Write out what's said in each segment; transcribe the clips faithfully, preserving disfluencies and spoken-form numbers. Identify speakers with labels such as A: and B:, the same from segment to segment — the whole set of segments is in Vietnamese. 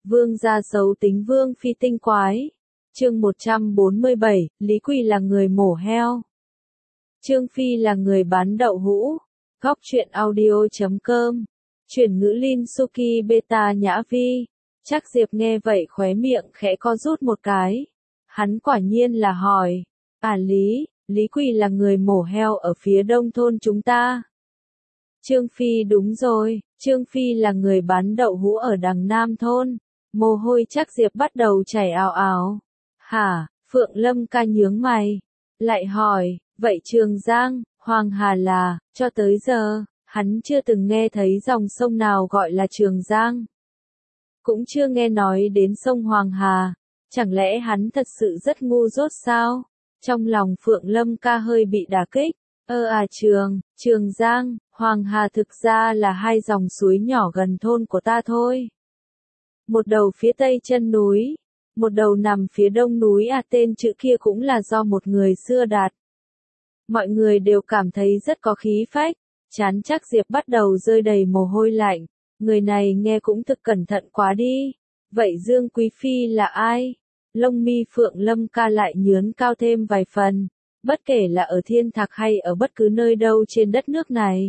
A: Vương gia xấu tính Vương phi tinh quái. Chương một trăm bốn mươi bảy, Lý Quỳ là người mổ heo. Trương Phi là người bán đậu hũ. Góc truyện audio chấm com. Chuyển ngữ Linh Suki Beta Nhã Vi. Chắc Diệp nghe vậy khóe miệng khẽ co rút một cái. Hắn quả nhiên là hỏi. À Lý, Lý Quỳ là người mổ heo ở phía đông thôn chúng ta. Trương Phi đúng rồi, Trương Phi là người bán đậu hũ ở đằng nam thôn. Mồ hôi chắc Diệp bắt đầu chảy ào ào. Hả, Phượng Lâm ca nhướng mày. Lại hỏi, vậy Trường Giang, Hoàng Hà là, cho tới giờ, hắn chưa từng nghe thấy dòng sông nào gọi là Trường Giang. Cũng chưa nghe nói đến sông Hoàng Hà. Chẳng lẽ hắn thật sự rất ngu dốt sao? Trong lòng Phượng Lâm ca hơi bị đả kích. Ơ à Trường, Trường Giang, Hoàng Hà thực ra là hai dòng suối nhỏ gần thôn của ta thôi. Một đầu phía tây chân núi, một đầu nằm phía đông núi à tên chữ kia cũng là do một người xưa đặt. Mọi người đều cảm thấy rất có khí phách, chán chắc Diệp bắt đầu rơi đầy mồ hôi lạnh. Người này nghe cũng thực cẩn thận quá đi. Vậy Dương Quý Phi là ai? Lông mi Phượng Lâm ca lại nhướn cao thêm vài phần. Bất kể là ở Thiên Thạc hay ở bất cứ nơi đâu trên đất nước này.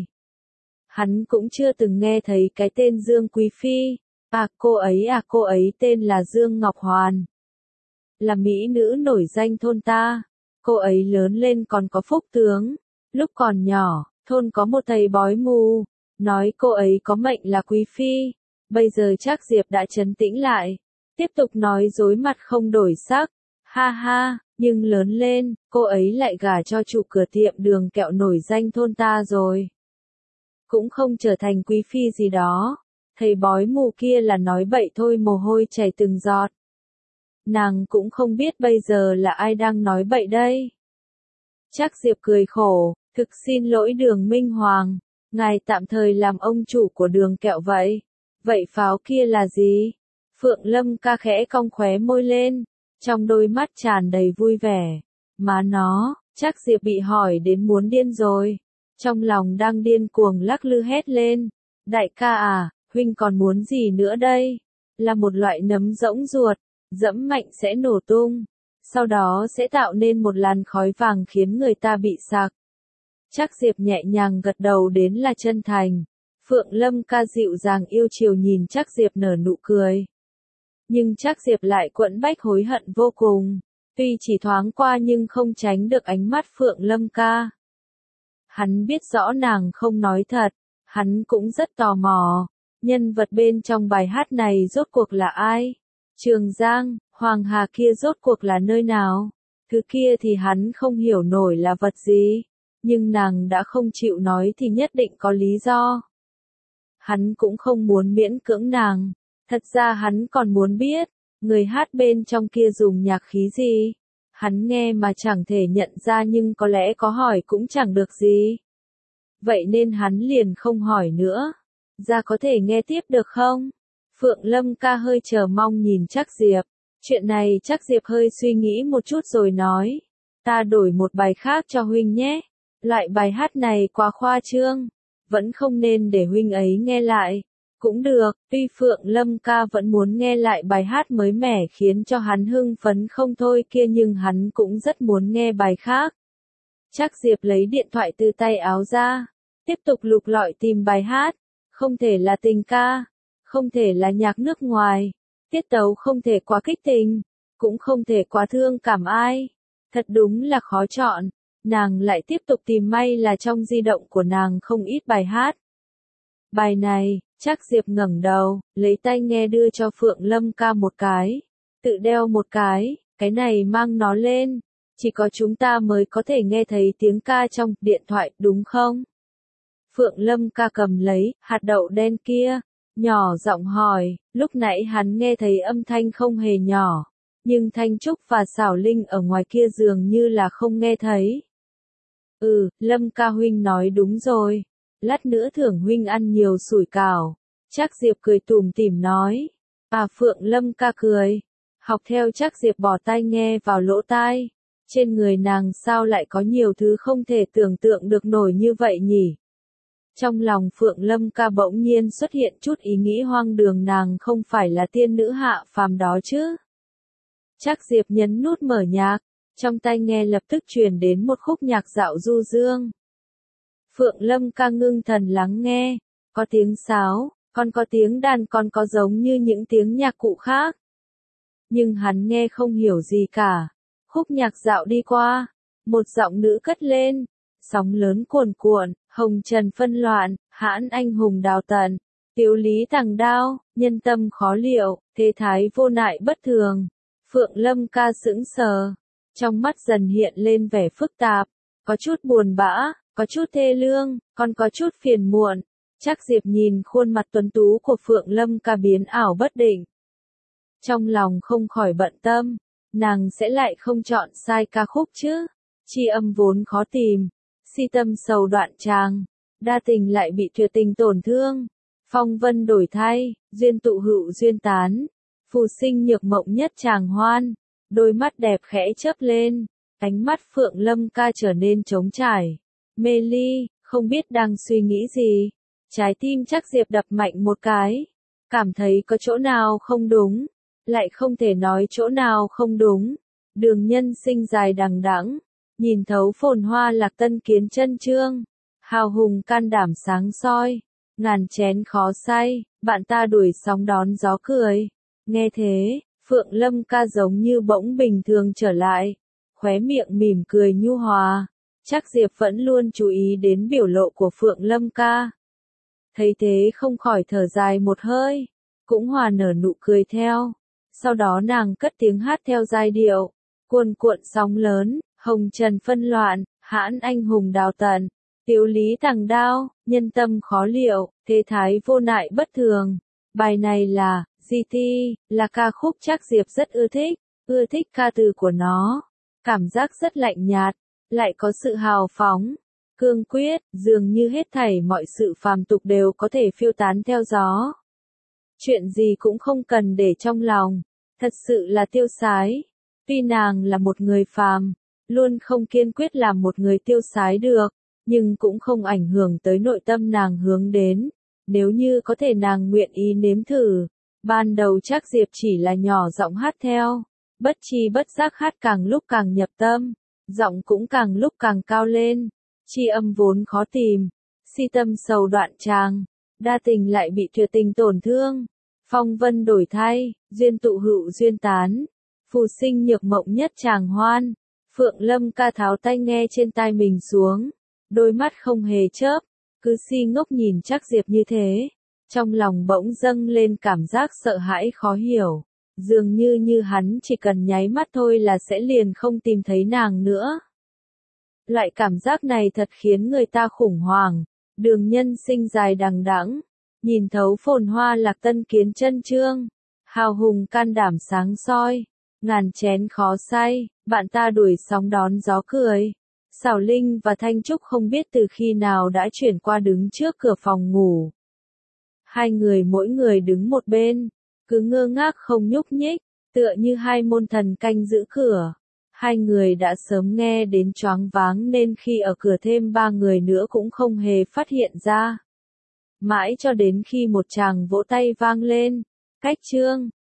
A: Hắn cũng chưa từng nghe thấy cái tên Dương Quý Phi. À cô ấy à cô ấy tên là Dương Ngọc Hoàn. Là mỹ nữ nổi danh thôn ta. Cô ấy lớn lên còn có phúc tướng. Lúc còn nhỏ, thôn có một thầy bói mù. Nói cô ấy có mệnh là Quý Phi. Bây giờ chắc Diệp đã trấn tĩnh lại. Tiếp tục nói dối mặt không đổi sắc. Ha ha, nhưng lớn lên, cô ấy lại gả cho chủ cửa tiệm đường kẹo nổi danh thôn ta rồi. Cũng không trở thành Quý Phi gì đó. Thầy bói mù kia là nói bậy thôi mồ hôi chảy từng giọt. Nàng cũng không biết bây giờ là ai đang nói bậy đây. Chắc Diệp cười khổ, thực xin lỗi Đường Minh Hoàng. Ngài tạm thời làm ông chủ của đường kẹo vậy. Vậy pháo kia là gì? Phượng Lâm ca khẽ cong khóe môi lên. Trong đôi mắt tràn đầy vui vẻ. Má nó, chắc Diệp bị hỏi đến muốn điên rồi. Trong lòng đang điên cuồng lắc lư hét lên. Đại ca à, huynh còn muốn gì nữa đây? Là một loại nấm rỗng ruột, dẫm mạnh sẽ nổ tung. Sau đó sẽ tạo nên một làn khói vàng khiến người ta bị sặc. Chắc Diệp nhẹ nhàng gật đầu đến là chân thành. Phượng Lâm ca dịu dàng yêu chiều nhìn chắc Diệp nở nụ cười. Nhưng chắc Diệp lại quẫn bách hối hận vô cùng. Tuy chỉ thoáng qua nhưng không tránh được ánh mắt Phượng Lâm ca. Hắn biết rõ nàng không nói thật. Hắn cũng rất tò mò. Nhân vật bên trong bài hát này rốt cuộc là ai? Trường Giang, Hoàng Hà kia rốt cuộc là nơi nào? Thứ kia thì hắn không hiểu nổi là vật gì. Nhưng nàng đã không chịu nói thì nhất định có lý do. Hắn cũng không muốn miễn cưỡng nàng. Thật ra hắn còn muốn biết, người hát bên trong kia dùng nhạc khí gì. Hắn nghe mà chẳng thể nhận ra nhưng có lẽ có hỏi cũng chẳng được gì. Vậy nên hắn liền không hỏi nữa. Ra có thể nghe tiếp được không? Phượng Lâm ca hơi chờ mong nhìn chắc Diệp. Chuyện này chắc Diệp hơi suy nghĩ một chút rồi nói. Ta đổi một bài khác cho huynh nhé. Loại bài hát này quá khoa trương. Vẫn không nên để huynh ấy nghe lại. Cũng được, tuy Phượng Lâm ca vẫn muốn nghe lại bài hát mới mẻ khiến cho hắn hưng phấn không thôi kia nhưng hắn cũng rất muốn nghe bài khác. Chắc Diệp lấy điện thoại từ tay áo ra. Tiếp tục lục lọi tìm bài hát. Không thể là tình ca. Không thể là nhạc nước ngoài. Tiết tấu không thể quá kích tình. Cũng không thể quá thương cảm ai. Thật đúng là khó chọn. Nàng lại tiếp tục tìm may là trong di động của nàng không ít bài hát. Bài này, chắc Diệp ngẩng đầu, lấy tai nghe đưa cho Phượng Lâm ca một cái. Tự đeo một cái, cái này mang nó lên. Chỉ có chúng ta mới có thể nghe thấy tiếng ca trong điện thoại, đúng không? Phượng Lâm ca cầm lấy, hạt đậu đen kia. Nhỏ giọng hỏi, lúc nãy hắn nghe thấy âm thanh không hề nhỏ. Nhưng Thanh Trúc và Xảo Linh ở ngoài kia dường như là không nghe thấy. Ừ, Lâm ca huynh nói đúng rồi. Lát nữa thưởng huynh ăn nhiều sủi cảo. Chắc Diệp cười tủm tỉm nói. À Phượng Lâm ca cười. Học theo chắc Diệp bỏ tai nghe vào lỗ tai. Trên người nàng sao lại có nhiều thứ không thể tưởng tượng được nổi như vậy nhỉ? Trong lòng Phượng Lâm Ca bỗng nhiên xuất hiện chút ý nghĩ hoang đường, nàng không phải là tiên nữ hạ phàm đó chứ. Trác Diệp nhấn nút mở nhạc, trong tai nghe lập tức truyền đến một khúc nhạc dạo du dương. Phượng Lâm Ca ngưng thần lắng nghe, có tiếng sáo, còn có tiếng đàn, còn có giống như những tiếng nhạc cụ khác. Nhưng hắn nghe không hiểu gì cả. Khúc nhạc dạo đi qua, một giọng nữ cất lên, sóng lớn cuồn cuộn, hồng trần phân loạn, hãn anh hùng đào tận, tiếu lý tằng đao, nhân tâm khó liệu, thế thái vô nại bất thường. Phượng Lâm Ca sững sờ, trong mắt dần hiện lên vẻ phức tạp, có chút buồn bã, có chút thê lương, còn có chút phiền muộn. Trác Diệp nhìn khuôn mặt tuấn tú của Phượng Lâm Ca biến ảo bất định. Trong lòng không khỏi bận tâm, nàng sẽ lại không chọn sai ca khúc chứ. Chi âm vốn khó tìm, si tâm sầu đoạn tràng, đa tình lại bị tuyệt tình tổn thương. Phong vân đổi thay, duyên tụ hữu duyên tán, phù sinh nhược mộng nhất chàng hoan. Đôi mắt đẹp khẽ chớp lên, ánh mắt Phượng Lâm Ca trở nên trống trải, mê ly, không biết đang suy nghĩ gì. Trái tim Trác Diệp đập mạnh một cái, cảm thấy có chỗ nào không đúng, lại không thể nói chỗ nào không đúng. Đường nhân sinh dài đằng đẵng, nhìn thấu phồn hoa lạc tân kiến chân chương, hào hùng can đảm sáng soi, ngàn chén khó say, bạn ta đuổi sóng đón gió cười. Nghe thế, Phượng Lâm Ca giống như bỗng bình thường trở lại, khóe miệng mỉm cười nhu hòa. Trác Diệp vẫn luôn chú ý đến biểu lộ của Phượng Lâm Ca. Thấy thế không khỏi thở dài một hơi, cũng hòa nở nụ cười theo. Sau đó nàng cất tiếng hát theo giai điệu, cuồn cuộn sóng lớn, hồng trần phân loạn, hãn anh hùng đào tận, tiếu lý tằng đao, nhân tâm khó liệu, thế thái vô nại bất thường. Bài này là giê tê, là ca khúc Trác Diệp rất ưa thích, ưa thích ca từ của nó. Cảm giác rất lạnh nhạt, lại có sự hào phóng, cương quyết, dường như hết thảy mọi sự phàm tục đều có thể phiêu tán theo gió. Chuyện gì cũng không cần để trong lòng, thật sự là tiêu sái. Tuy nàng là một người phàm, luôn không kiên quyết làm một người tiêu sái được, nhưng cũng không ảnh hưởng tới nội tâm nàng hướng đến. Nếu như có thể nàng nguyện ý nếm thử. Ban đầu Trác Diệp chỉ là nhỏ giọng hát theo, bất chi bất giác hát càng lúc càng nhập tâm, giọng cũng càng lúc càng cao lên. Chi âm vốn khó tìm, si tâm sầu đoạn tràng, đa tình lại bị tuyệt tình tổn thương. Phong vân đổi thay, duyên tụ hữu duyên tán, phù sinh nhược mộng nhất chàng hoan. Phượng Lâm Ca tháo tai nghe trên tai mình xuống, đôi mắt không hề chớp, cứ si ngốc nhìn Trác Diệp như thế. Trong lòng bỗng dâng lên cảm giác sợ hãi khó hiểu, dường như như hắn chỉ cần nháy mắt thôi là sẽ liền không tìm thấy nàng nữa. Loại cảm giác này thật khiến người ta khủng hoảng. Đường nhân sinh dài đằng đẵng, nhìn thấu phồn hoa lạc tân kiến chân chương, hào hùng can đảm sáng soi, ngàn chén khó say, bạn ta đuổi sóng đón gió cười. Xảo Linh và Thanh Trúc không biết từ khi nào đã chuyển qua đứng trước cửa phòng ngủ. Hai người mỗi người đứng một bên, cứ ngơ ngác không nhúc nhích, tựa như hai môn thần canh giữ cửa. Hai người đã sớm nghe đến choáng váng nên khi ở cửa thêm ba người nữa cũng không hề phát hiện ra. Mãi cho đến khi một tràng vỗ tay vang lên, cách chương,